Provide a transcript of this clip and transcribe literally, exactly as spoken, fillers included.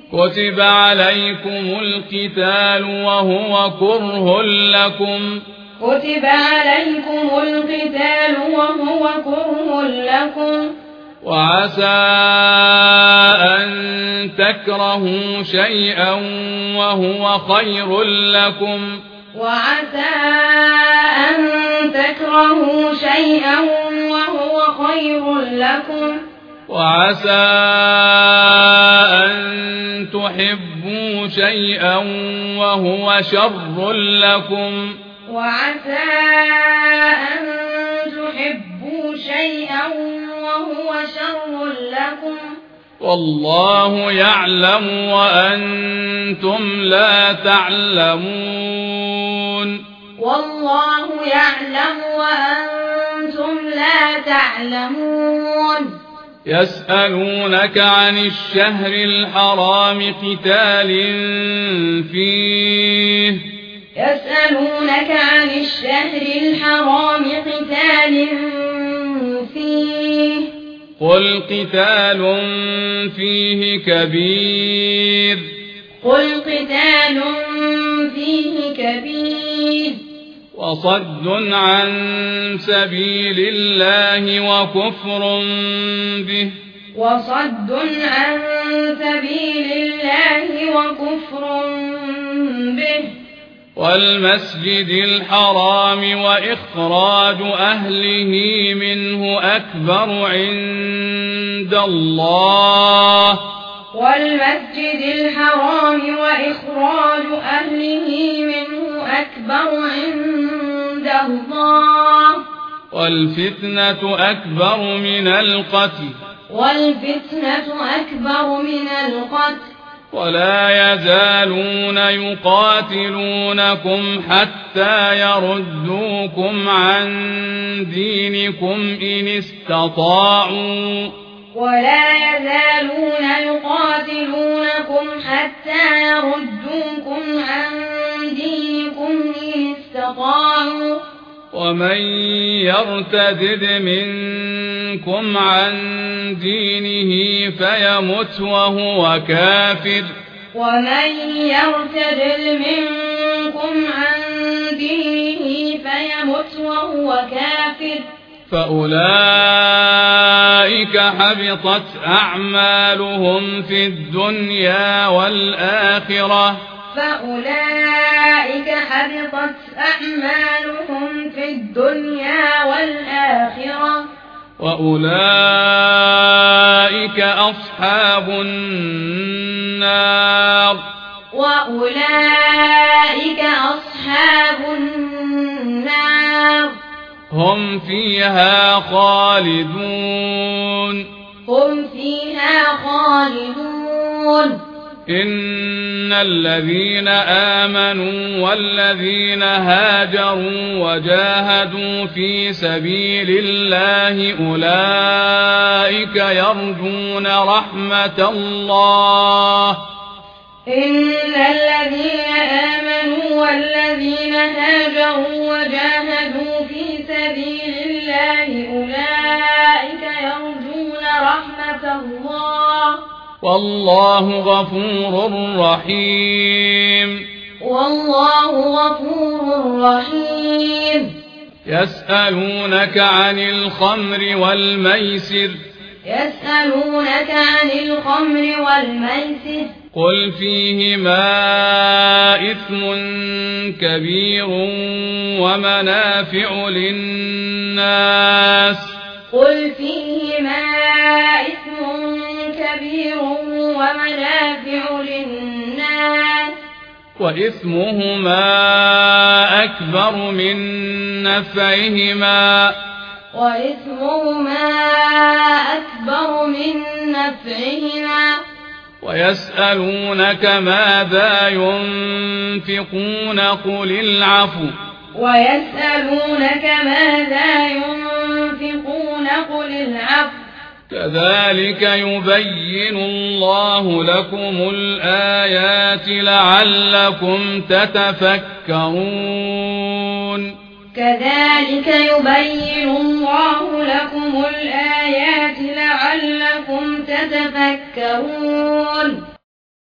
كتب عليكم القتال وهو كره لكم كتب عليكم القتال وهو كره لكم وعسى أن تكرهوا شيئا وهو خير لكم وعسى أن تكرهوا شيئا وهو خير لكم وعسى أن تحبوا شيئا وهو شر لكم وعسى أن تحبوا شيئا وهو شر لكم والله يعلم وأنتم لا تعلمون والله يعلم وأنتم لا تعلمون يسألونك عن الشهر الحرام قتال فيه يسألونك عن الشهر الحرام قتال فيه قل قتال فيه كبير قل قتال فيه كبير وصد عن سبيل الله وكفر به وصد عن سبيل الله وكفر به والمسجد الحرام وإخراج أهله منه أكبر عند الله والمسجد الحرام وإخراج أهله منه أكبر عند الله والفتنة أكبر من القتل والفتنة أكبر من القتل ولا يزالون يقاتلونكم حتى يردوكم عن دينكم إن استطاعوا ولا يزالون يقاتلونكم حتى يردوكم عن دينكم إن استطاعوا ومن يرتد منكم عن دينه فيمت وهو كافر ومن يرتد منكم عن دينه فيمت وهو كافر فأولئك حبطت أعمالهم في الدنيا والآخرة فأولئك حبطت أعمالهم في الدنيا والآخرة وأولئك أصحاب النار وأولئك أصحاب النار هم فيها خالدون هم فيها خالدون إن الذين آمنوا والذين هاجروا وجاهدوا في سبيل الله أولئك يرجون رحمة الله إن الذين آمنوا والذين هاجروا وجاهدوا في سبيل الله أولئك يرجون رحمة الله والله غفور رحيم والله غفور رحيم يسألونك عن الخمر والميسر يسألونك عن الخمر والميسر قل فيهما إثم كبير ومنافع للناس قل فيهما إثم كبير ومنافع للناس وإثمهما أكبر من نفعهما وإثمهما أكبر من نفعهما ويسألونك ماذا ينفقون قل العفو ويسألونك ماذا ينفقون قل العفو كذلك يبين الله لكم الآيات لعلكم تتفكرون كذلك يبين الله لكم الآيات لعلكم تتفكرون